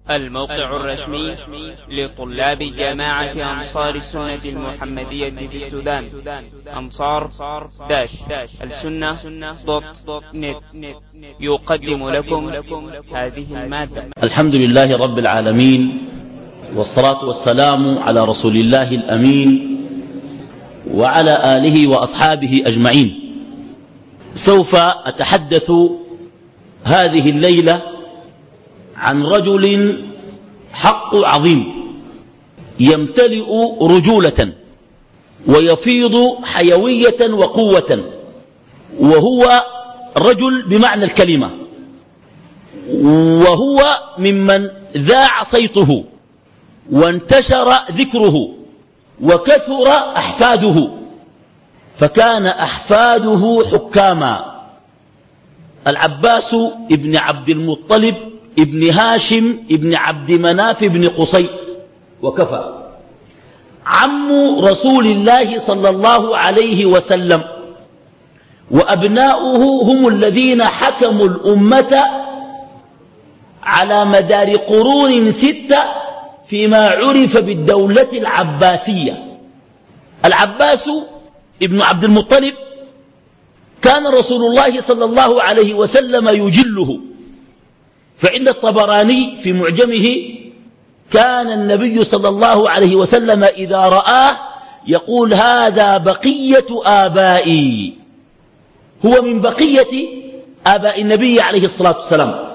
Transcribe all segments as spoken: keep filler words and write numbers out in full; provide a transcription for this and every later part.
الموقع الرسمي لطلاب جامعة أنصار السنة المحمدية في السودان أنصار داش السنة دوت نت يقدم لكم هذه المادة. الحمد لله رب العالمين، والصلاة والسلام على رسول الله الأمين وعلى آله وأصحابه أجمعين. سوف أتحدث هذه الليلة عن رجل حق عظيم يمتلئ رجولة ويفيض حيوية وقوة، وهو رجل بمعنى الكلمة، وهو ممن ذاع صيته وانتشر ذكره وكثر أحفاده، فكان أحفاده حكاما. العباس ابن عبد المطلب ابن هاشم ابن عبد مناف ابن قصي وكفى، عم رسول الله صلى الله عليه وسلم، وأبناؤه هم الذين حكموا الأمة على مدار قرون ستة فيما عرف بالدولة العباسية. العباس ابن عبد المطلب كان رسول الله صلى الله عليه وسلم يجله، فعند الطبراني في معجمه كان النبي صلى الله عليه وسلم إذا رآه يقول: هذا بقية آبائي، هو من بقية آباء النبي عليه الصلاة والسلام.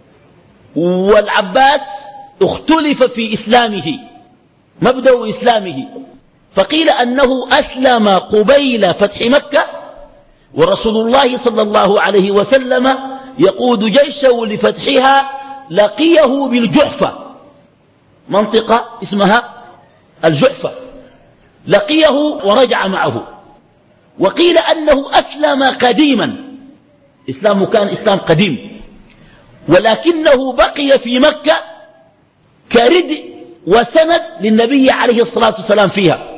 والعباس اختلف في إسلامه، مبدأ إسلامه، فقيل أنه أسلم قبيل فتح مكة، ورسول الله صلى الله عليه وسلم يقود جيشه لفتحها، لقيه بالجحفة، منطقة اسمها الجحفة، لقيه ورجع معه. وقيل أنه أسلم قديما، إسلامه كان إسلام قديم، ولكنه بقي في مكة كردء وسند للنبي عليه الصلاة والسلام فيها،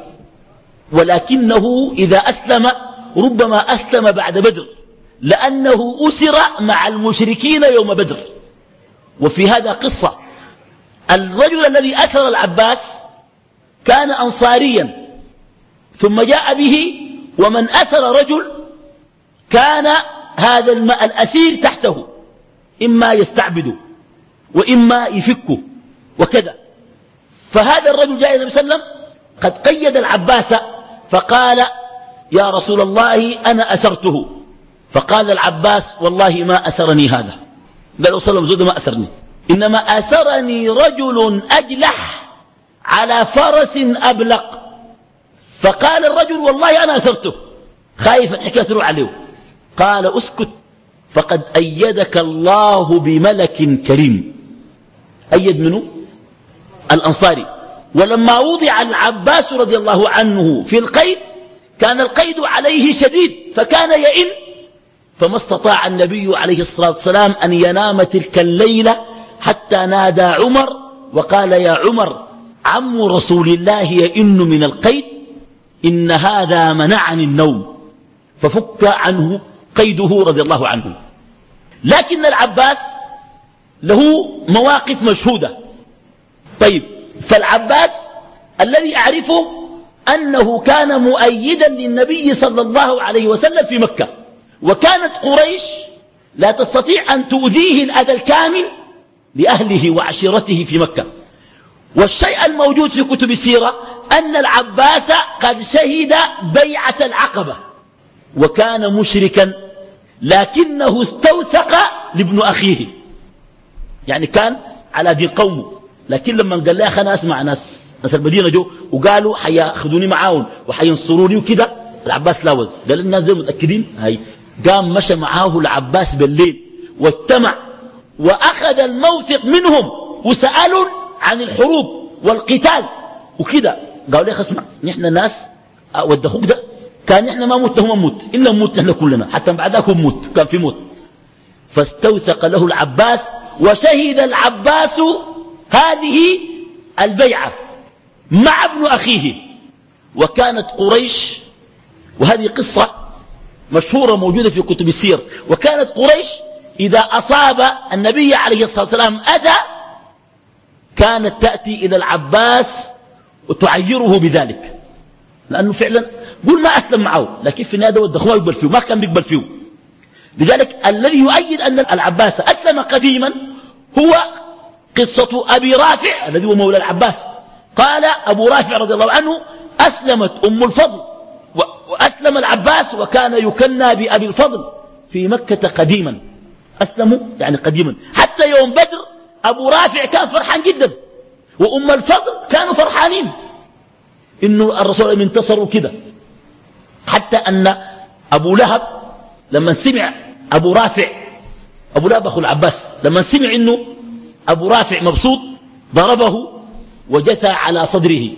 ولكنه إذا أسلم ربما أسلم بعد بدر، لأنه أسر مع المشركين يوم بدر. وفي هذا قصة: الرجل الذي أسر العباس كان أنصاريا، ثم جاء به، ومن أسر رجل كان هذا الأسير تحته، إما يستعبده وإما يفكه وكذا. فهذا الرجل جاء إلى النبي صلى الله عليه وسلم قد قيد العباس، فقال: يا رسول الله أنا أسرته. فقال العباس: والله ما أسرني هذا. قال صلى الله عليه وسلم: ما أسرني، إنما أسرني رجل أجلح على فرس أبلق. فقال الرجل: والله أنا أسرته، خايف الحكاية تروح عليه. قال: أسكت، فقد أيدك الله بملك كريم. أيد منه؟ الأنصاري. ولما وضع العباس رضي الله عنه في القيد كان القيد عليه شديد، فكان يئن، فما استطاع النبي عليه الصلاة والسلام أن ينام تلك الليلة حتى نادى عمر وقال: يا عمر، عم رسول الله يئن من القيد، إن هذا منعني النوم، ففك عنه قيده رضي الله عنه. لكن العباس له مواقف مشهودة. طيب، فالعباس الذي أعرفه أنه كان مؤيدا للنبي صلى الله عليه وسلم في مكة، وكانت قريش لا تستطيع أن تؤذيه الأذى الكامل لأهله وعشيرته في مكة. والشيء الموجود في كتب السيرة أن العباس قد شهد بيعة العقبة، وكان مشركا، لكنه استوثق لابن أخيه، يعني كان على دين قومه. لكن لما قال له: أنا أسمع ناس ناس المدينة جو وقالوا حياخذوني معاهم وحينصروني وكده، العباس لاوز، قال الناس دول متأكدين؟ هاي قام مشى معاه العباس بالليل واجتمع وأخذ الموثق منهم وسألوا عن الحروب والقتال وكده. قالوا لي: اسمع، نحن ناس ود أخوك ده كان نحن ما موت هم موت، إلا موت نحن كلنا، حتى بعداك هم موت، كان في موت. فاستوثق له العباس، وشهد العباس هذه البيعة مع ابن أخيه. وكانت قريش، وهذه قصة مشهورة موجودة في كتب السير، وكانت قريش إذا أصاب النبي عليه الصلاة والسلام أذى كانت تأتي إلى العباس وتعيره بذلك، لأنه فعلا قول ما أسلم معه، لكن في النهاية ودخوه يقبل فيه، ما كان بيقبل فيه. لذلك الذي يؤيد أن العباس أسلم قديما هو قصة أبي رافع الذي هو مولى العباس. قال أبو رافع رضي الله عنه: أسلمت أم الفضل وأسلم العباس وكان يكنى بأبي الفضل في مكة قديما. أسلموا يعني قديما. حتى يوم بدر أبو رافع كان فرحان جدا، وأم الفضل كانوا فرحانين إنه الرسول انتصروا كده. حتى أن أبو لهب لما سمع أبو رافع، أبو لهب أخو العباس، لما سمع إنه أبو رافع مبسوط ضربه وجثى على صدره.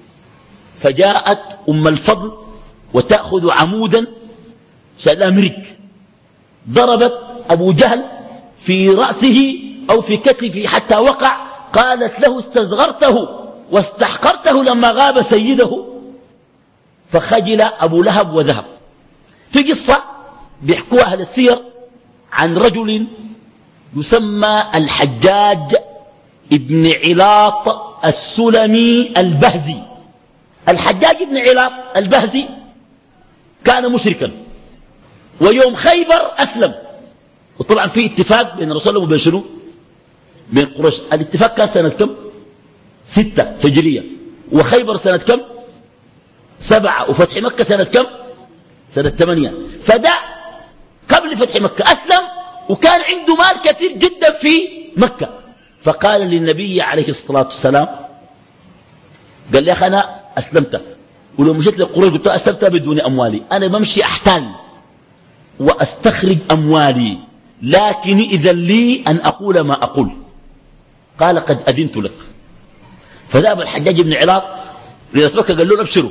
فجاءت أم الفضل وتأخذ عمودا شالها مرك، ضربت أبو جهل في رأسه أو في كتفه حتى وقع. قالت له: استصغرته واستحقرته لما غاب سيده. فخجل أبو لهب وذهب. في قصة بيحكوها أهل السير عن رجل يسمى الحجاج ابن علاط السلمي البهزي. الحجاج ابن علاط البهزي كان مشركا، ويوم خيبر أسلم. وطبعا في اتفاق بين الرسول وبين شنو؟ بين قريش. الاتفاق كان سنة كم؟ ستة هجرية. وخيبر سنة كم؟ سبعة. وفتح مكة سنة كم؟ سنة ثمانية. فده قبل فتح مكة أسلم، وكان عنده مال كثير جدا في مكة. فقال للنبي عليه الصلاة والسلام، قال لي: أخي أنا أسلمت، ولو مشيت لقريش قلت أسلمت بدون أموالي، أنا بمشي أحتال وأستخرج أموالي، لكن إذا لي أن أقول ما أقول. قال: قد أذنت لك. فذهب الحجاج بن علاط لنسبك قال له: أبشروا،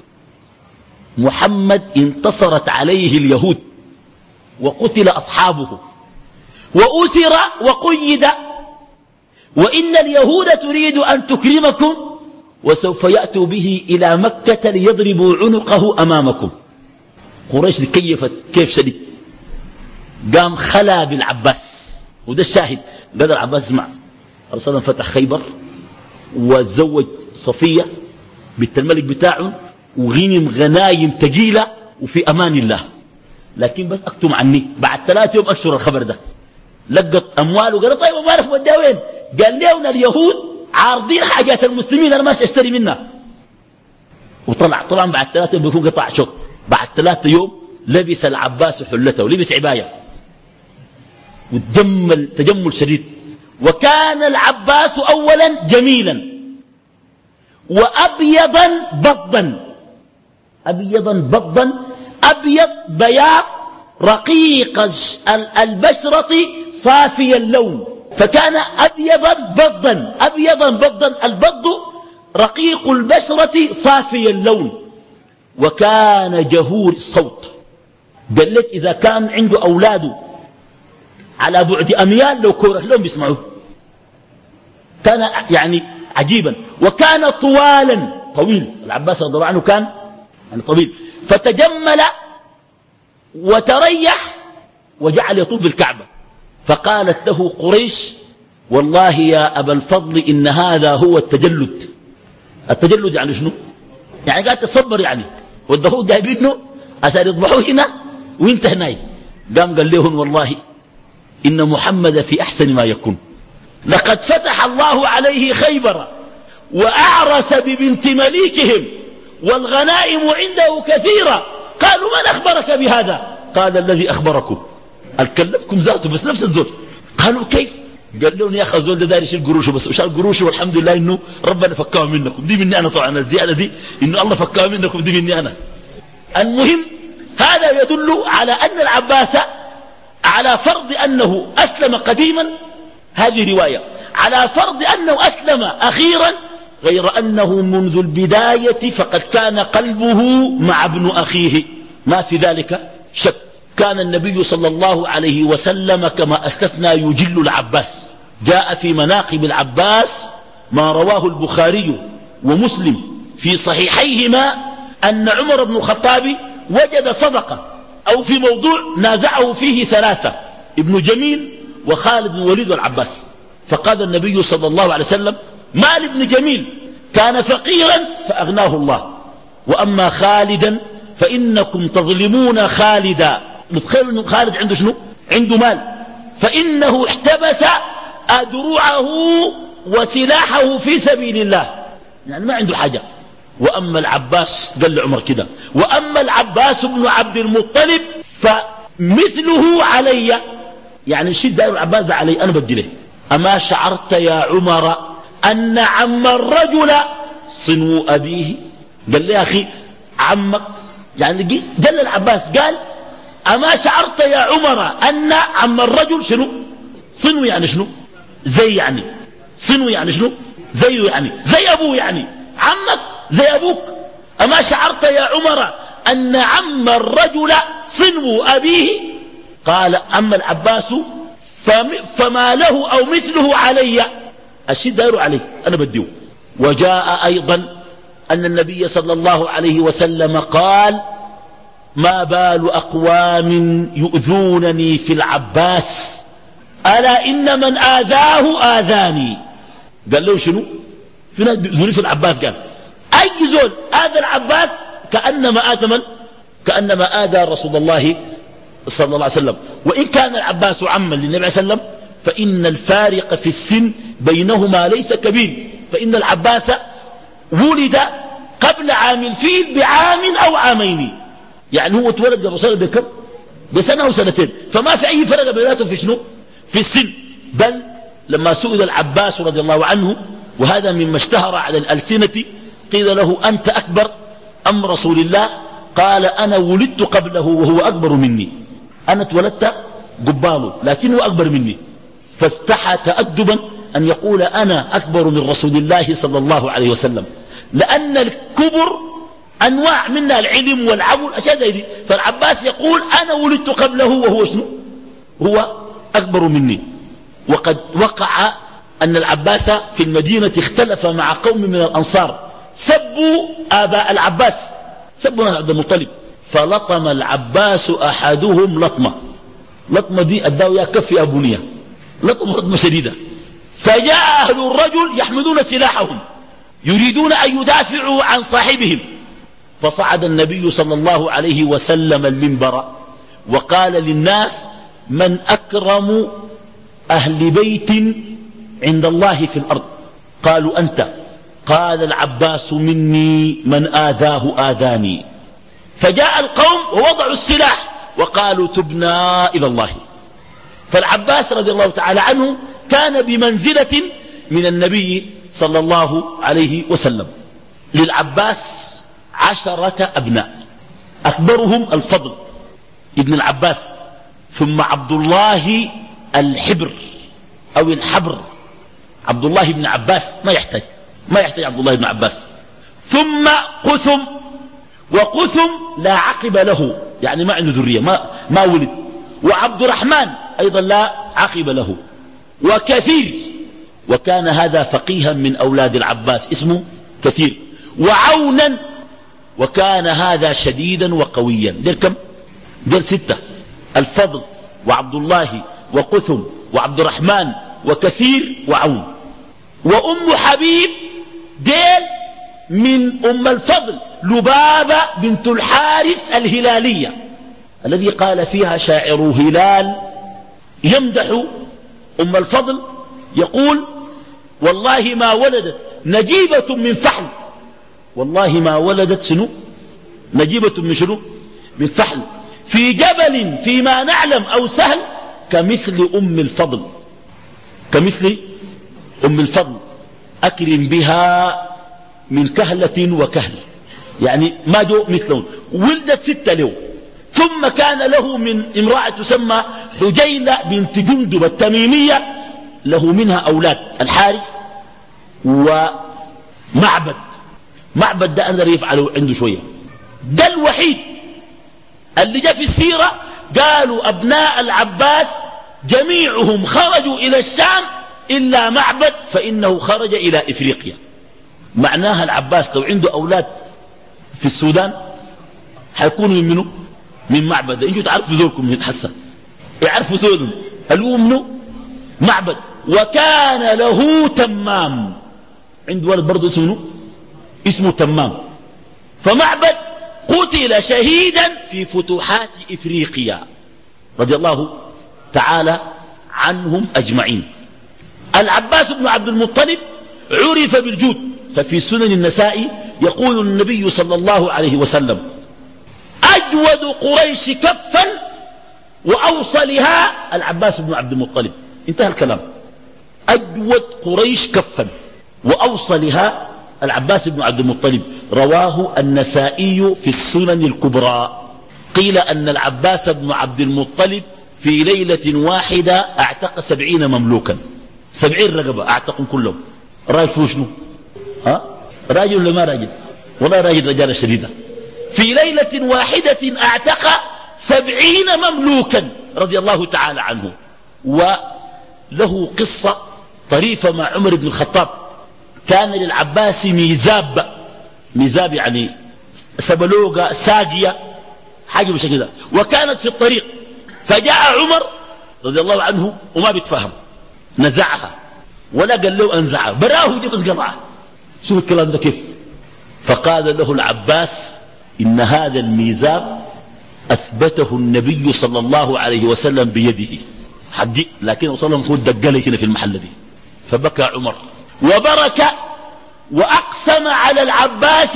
محمد انتصرت عليه اليهود وقتل أصحابه وأسر وقيد، وإن اليهود تريد أن تكرمكم وسوف يأتوا به إلى مكة ليضربوا عنقه أمامكم. قريش كيفت كيف شديد، قام خلا بالعباس، وده الشاهد. قال العباس: اسمع، الرسول فتح خيبر وزوج صفية بنت الملك بتاعه وغنم غنايم تقيلة وفي أمان الله، لكن بس أكتم عني. بعد ثلاثة يوم أشهر الخبر ده لقت أمواله. قال: طيب أموالك وديها وين؟ قال: ليونا اليهود عارضين حاجات المسلمين، أنا ماشي أشتري منها. وطلع طبعا بعد ثلاثة يوم بيكون قطع شوط. بعد ثلاثة يوم لبس العباس حلته ولبس عباية وتجمل تجمل شديد. وكان العباس أولا جميلا وأبيضا بضا، أبيضا بضا، أبيض بياض رقيق البشرة صافي اللون، فكان أبيضا بضا، أبيضا بضا، البض رقيق البشرة صافي اللون. وكان جهور الصوت. قال لك إذا كان عنده أولاده على بعد أميال لو كورت لهم بيسمعوه. كان يعني عجيبا. وكان طوالا، طويل. العباس رضي الله عنه كان يعني طويل. فتجمل وتريح وجعل يطوف بالكعبة. فقالت له قريش: والله يا أبا الفضل إن هذا هو التجلد. التجلد يعني شنو؟ يعني قاعد تصبر، يعني والدهوه جايبينه عشان يضبحوه هنا وانت هناي. قام قال لهم: والله إن محمد في أحسن ما يكون، لقد فتح الله عليه خيبر وأعرس ببنت مليكهم والغنائم عنده كثيرة. قالوا: من أخبرك بهذا؟ قال: الذي أخبركم. الكلمكم ذاته بس نفس الزول. قالوا: كيف؟ قال لهم: يا أخي الزول ده داير يشيل قروشه بس، وشال قروشه والحمد لله إنه ربنا فكاه منكم. دي مني أنا طبعا، الزيادة دي إنه الله فكاه منكم، دي مني أنا. المهم هذا يدل على أن العباس على فرض أنه أسلم قديما، هذه رواية، على فرض أنه أسلم أخيرا، غير أنه منذ البداية فقد كان قلبه مع ابن أخيه، ما في ذلك شك. كان النبي صلى الله عليه وسلم كما أسلفنا يجل العباس. جاء في مناقب العباس ما رواه البخاري ومسلم في صحيحيهما أن عمر بن الخطاب وجد صدقة أو في موضوع نازعه فيه ثلاثة: ابن جميل وخالد بن وليد والعباس. فقال النبي صلى الله عليه وسلم: مال بن جميل كان فقيرا فأغناه الله. وأما خالدا فإنكم تظلمون خالدا. متخيل أنه خالد عنده شنو؟ عنده مال، فإنه احتبس أدرعه وسلاحه في سبيل الله، يعني ما عنده حاجة. وأما العباس، قال لعمر كده، وأما العباس بن عبد المطلب فمثله علي، يعني الشيء دائر العباس ده علي أنا بدي له. أما شعرت يا عمر أن عم الرجل صنو أبيه؟ قال لي يا أخي عمك، يعني قال العباس قال أما شعرت يا عمر أن عم الرجل شنو؟ صنو يعني شنو؟ زي يعني صنو يعني شنو؟ زيه يعني زي أبوه، يعني عمك زي أبوك. أما شعرت يا عمر أن عم الرجل صنو أبيه؟ قال أما العباس فما له أو مثله علي، الشيء داير عليه أنا بديه. وجاء أيضا أن النبي صلى الله عليه وسلم قال ما بال أقوام يؤذونني في العباس ألا إن من آذاه آذاني. قال له شنو؟ في ناس يؤذوني في العباس، قال أي زول آذى العباس كأنما آذى من؟ كأنما آذى رسول الله صلى الله عليه وسلم. وإن كان العباس عما للنبي عليه وسلم فإن الفارق في السن بينهما ليس كبير، فإن العباس ولد قبل عام الفيل بعام أو عامين، يعني هو اتولد قبل صلى بكم؟ بسنة وسنتين، فما في أي فرق بيناتهم في شنو؟ في السن. بل لما سئل العباس رضي الله عنه، وهذا مما اشتهر على الألسنة، قيل له أنت أكبر أم رسول الله؟ قال أنا ولدت قبله وهو أكبر مني، أنا اتولدت قباله لكنه أكبر مني، فاستحى تأدبا أن يقول أنا أكبر من رسول الله صلى الله عليه وسلم، لأن الكبر أنواع منها العلم والعمل أشياء زي دي. فالعباس يقول أنا ولدت قبله وهو شنو؟ هو أكبر مني. وقد وقع أن العباس في المدينة اختلف مع قوم من الأنصار، سبوا آباء العباس، سبوا عبد المطلب، فلطم العباس أحدهم لطمة، لطمة دي أداه يا كف يا بنية، لطمة لطمة شديدة. فجاء أهل الرجل يحملون سلاحهم يريدون أن يدافعوا عن صاحبهم، فصعد النبي صلى الله عليه وسلم المنبر وقال للناس من أكرم أهل بيت عند الله في الأرض؟ قالوا أنت. قال العباس مني من آذاه آذاني. فجاء القوم ووضعوا السلاح وقالوا تبنا إلى الله. فالعباس رضي الله تعالى عنه كان بمنزلة من النبي صلى الله عليه وسلم. للعباس عشرة أبناء، أكبرهم الفضل ابن العباس، ثم عبد الله الحبر أو الحبر، عبد الله بن عباس ما يحتاج ما يحتاج عبد الله بن عباس، ثم قثم، وقثم لا عقب له، يعني ما عنده ذرية، ما, ما ولد، وعبد الرحمن أيضا لا عقب له، وكثير، وكان هذا فقيها من أولاد العباس اسمه كثير، وعونا، وكان هذا شديدا وقويا. دير كم؟ دير ستة، الفضل وعبد الله وقثم وعبد الرحمن وكثير وعون. وأم حبيب ديل من أم الفضل لبابة بنت الحارث الهلالية الذي قال فيها شاعر هلال يمدح أم الفضل، يقول والله ما ولدت نجيبة من فحل، والله ما ولدت شنو؟ نجيبة من شنو؟ من فحل، في جبل فيما نعلم أو سهل كمثل أم الفضل، كمثل أم الفضل أكرم بها من كهلة وكهل، يعني ما جو مثلهم. ولدت ستة له. ثم كان له من امرأة تسمى حجيلة بنت جندب التميمية، له منها أولاد الحارث ومعبد. معبد ده أنا يفعله عنده شوية، ده الوحيد اللي جاء في السيرة قالوا أبناء العباس جميعهم خرجوا إلى الشام إلا معبد فإنه خرج إلى إفريقيا. معناها العباس لو عنده أولاد في السودان حيكونوا من منه؟ من معبد. انتوا تعرفوا ذولكم من حسن، يعرفوا ذولهم الأم منه؟ معبد. وكان له تمام، عنده ولد برضه اسمه اسمه تمام. فمعبد قتل شهيدا في فتوحات إفريقيا رضي الله تعالى عنهم أجمعين. العباس بن عبد المطلب عرف بالجود، ففي سنن النسائي يقول النبي صلى الله عليه وسلم: أجود قريش كفا وأوصلها العباس بن عبد المطلب. انتهى الكلام. أجود قريش كفا وأوصلها العباس بن عبد المطلب. رواه النسائي في السنن الكبرى. قيل أن العباس بن عبد المطلب في ليلة واحدة اعتق سبعين مملوكا، سبعين رقبة اعتقوا كلهم. راجل فيه شنو؟ ها؟ راجل ولا ما راجل؟ والله راجل، رجال شديدة. في ليلة واحدة اعتق سبعين مملوكا رضي الله تعالى عنه. وله قصة طريفة مع عمر بن الخطاب. كان للعباس ميزاب، ميزاب يعني سبلوغة ساقية حاجة مش كده، وكانت في الطريق، فجاء عمر رضي الله عنه وما بيتفهم، نزعها ولا قال له أنزعها، براه جبس قطعها. شوف الكلام ده كيف. فقال له العباس: إن هذا الميزاب أثبته النبي صلى الله عليه وسلم بيده حدي، لكن وصل لهم خود دقله هنا في المحل دي. فبكى عمر وبرك وأقسم على العباس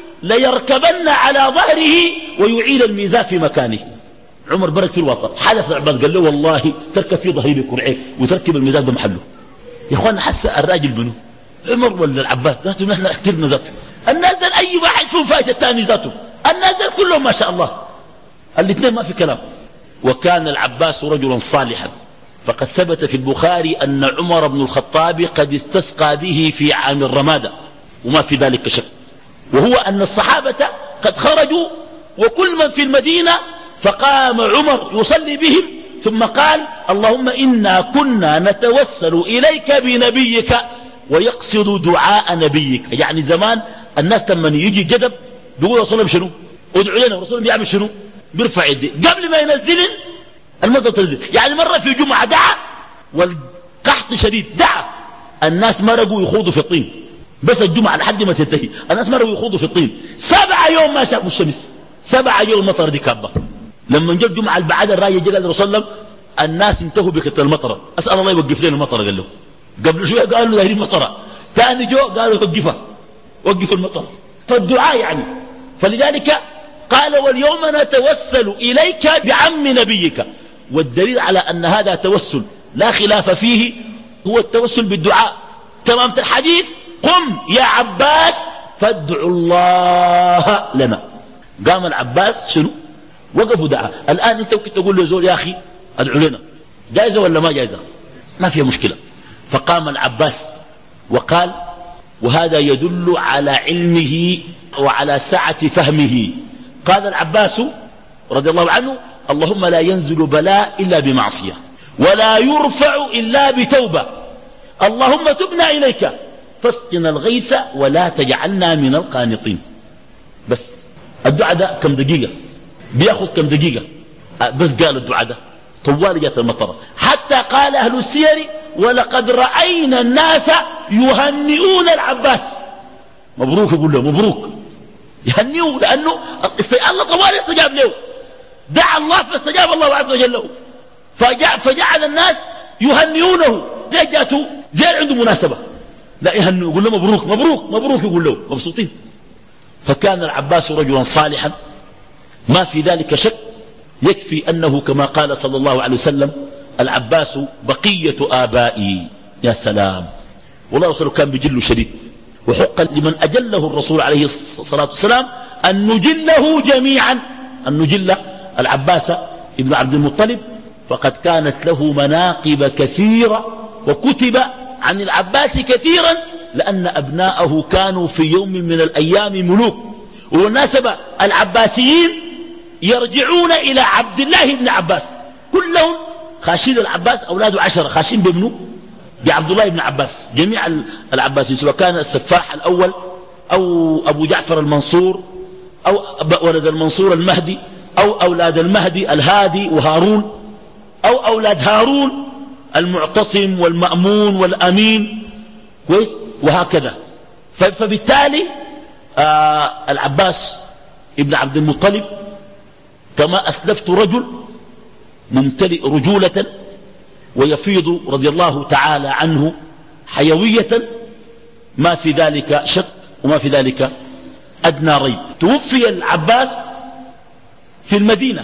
ليركبن على ظهره ويعيد الميزاب في مكانه. عمر برك في الوطن، حلف العباس قال له: والله تركب في ظهري بكرعيك وتركب الميزاب بمحله. يا اخوان حس الراجل بنو عمر ولا العباس ذاته؟ نحن اخترنا ذاته. الناس دل اي واحد فيهم فايت الثاني ذاته، الناس دل كلهم ما شاء الله، الاثنين ما في كلام. وكان العباس رجلا صالحا، فقد ثبت في البخاري أن عمر بن الخطاب قد استسقى به في عام الرمادة، وما في ذلك شك. وهو أن الصحابة قد خرجوا وكل من في المدينة، فقام عمر يصلي بهم ثم قال: اللهم إنا كنا نتوسل إليك بنبيك، ويقصد دعاء نبيك. يعني زمان الناس لما يجي جدب بيقول رسول شنو؟ ادعو لنا. الرسول بيعمل شنو؟ بيرفع يديه قبل ما ينزل المطر تنزل. يعني مرة في جمعة دعا والقحط شديد، دعا الناس مرقوا يخوضوا في الطين، بس الجمعة لحد ما تنتهي الناس مرقوا يخوضوا في الطين. سبعة يوم ما شافوا الشمس، سبعة يوم المطر دي كابة. لما جاء الجمعة البعادة الراية جاء الرسول صلى الله عليه وسلم: الناس انتهوا بكتر المطر، أسأل الله يوقف لنا المطر. قال له قبل شوية قالوا دايرين مطرة، ثاني جو قالوا وقفها، وقف المطر. فالدعاء يعني. فلذلك قال: واليوم نتوسل إليك بعم نبيك. والدليل على أن هذا توسل لا خلاف فيه هو التوسل بالدعاء. تمام الحديث: قم يا عباس فادعوا الله لنا. قام العباس شنو؟ وقفوا دعاء. الآن أنت ممكن تقول له زول: يا أخي ادعو لنا، جائزة ولا ما جائزة؟ ما فيها مشكلة. فقام العباس وقال، وهذا يدل على علمه وعلى سعة فهمه. قال العباس رضي الله عنه: اللهم لا ينزل بلاء إلا بمعصية، ولا يرفع إلا بتوبة، اللهم تبنا إليك فاسقنا الغيث ولا تجعلنا من القانطين. بس الدعاء ده كم دقيقة؟ بياخذ كم دقيقة؟ بس قال الدعاء ده طوال جات المطر. حتى قال أهل السير: ولقد رأينا الناس يهنئون العباس. مبروك، يقول له مبروك، يهنئوا، لأنه الله طوال استجاب له، دعا الله فاستجاب الله عز وجل له. فجعل الناس يهنئونه زي جاته زي عنده مناسبة، لا يهنئوا، يقول له مبروك مبروك مبروك، يقول له مبسوطين. فكان العباس رجلا صالحا ما في ذلك شك. يكفي أنه كما قال صلى الله عليه وسلم: العباس بقية آبائي. يا سلام، والله رسوله كان بجله شديد، وحقا لمن أجله الرسول عليه الصلاة والسلام أن نجله جميعا، أن نجل العباس ابن عبد المطلب. فقد كانت له مناقب كثيرة، وكتب عن العباس كثيرا، لأن أبناءه كانوا في يوم من الأيام ملوك. وبالمناسبة العباسيين يرجعون إلى عبد الله بن عباس، كلهم خاشين العباس، أولاده عشرة خاشين بابنه بعبد الله بن عباس، جميع العباسيين، سواء كان السفاح الأول أو أبو جعفر المنصور أو ولد المنصور المهدي أو أولاد المهدي الهادي وهارون أو أولاد هارون المعتصم والمأمون والأمين، كويس، وهكذا. فبالتالي آه العباس ابن عبد المطلب كما أسلفت رجل ممتلئ رجولة ويفيض رضي الله تعالى عنه حيوية، ما في ذلك شك وما في ذلك أدنى ريب. توفي العباس في المدينة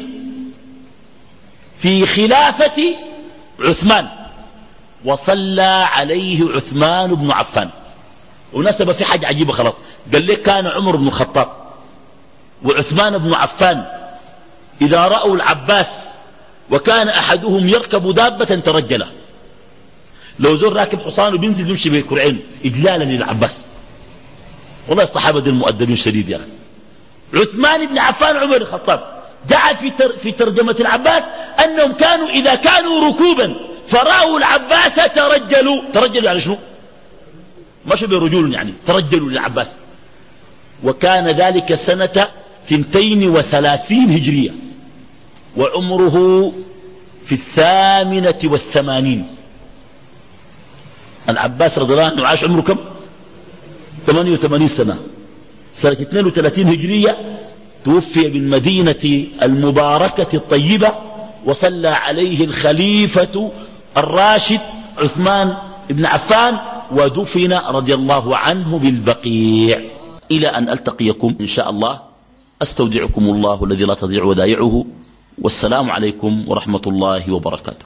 في خلافة عثمان، وصلى عليه عثمان بن عفان. ونسب في حاجة عجيبة خلاص، قال لك كان عمر بن الخطاب وعثمان بن عفان إذا رأوا العباس وكان أحدهم يركب دابة ترجله، لو زور راكب حصان وبينزل يمشي بكرعين إجلالا للعباس. والله الصحابة دي المؤدبين شديد يا أخي. عثمان بن عفان عمر الخطاب جعل في في ترجمة العباس أنهم كانوا إذا كانوا ركوبا فرأوا العباس ترجلوا. ترجلوا يعني شنو؟ مشوا برجول يعني ترجلوا للعباس. وكان ذلك سنة ثنتين وثلاثين هجرية، وعمره في الثامنة والثمانين. العباس رضي الله عنه عاش عمره كم؟ ثمانية وثمانين سنة. سنة اثنين وثلاثين هجرية توفي بالمدينة المباركة الطيبة، وصلى عليه الخليفة الراشد عثمان بن عفان، ودفن رضي الله عنه بالبقيع. إلى أن ألتقيكم إن شاء الله، أستودعكم الله الذي لا تضيع ودائعه، والسلام عليكم ورحمة الله وبركاته.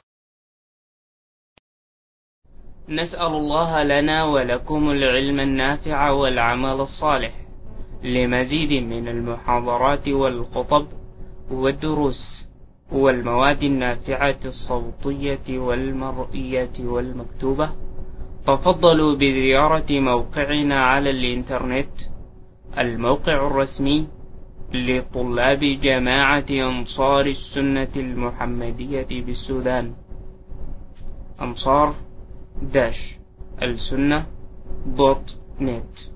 نسأل الله لنا ولكم العلم النافع والعمل الصالح. لمزيد من المحاضرات والخطب والدروس والمواد النافعة الصوتية والمرئية والمكتوبة، تفضلوا بزيارة موقعنا على الإنترنت، الموقع الرسمي لطلاب جماعة أنصار السنة المحمدية بالسودان، أنصار داش السنة دوت نت.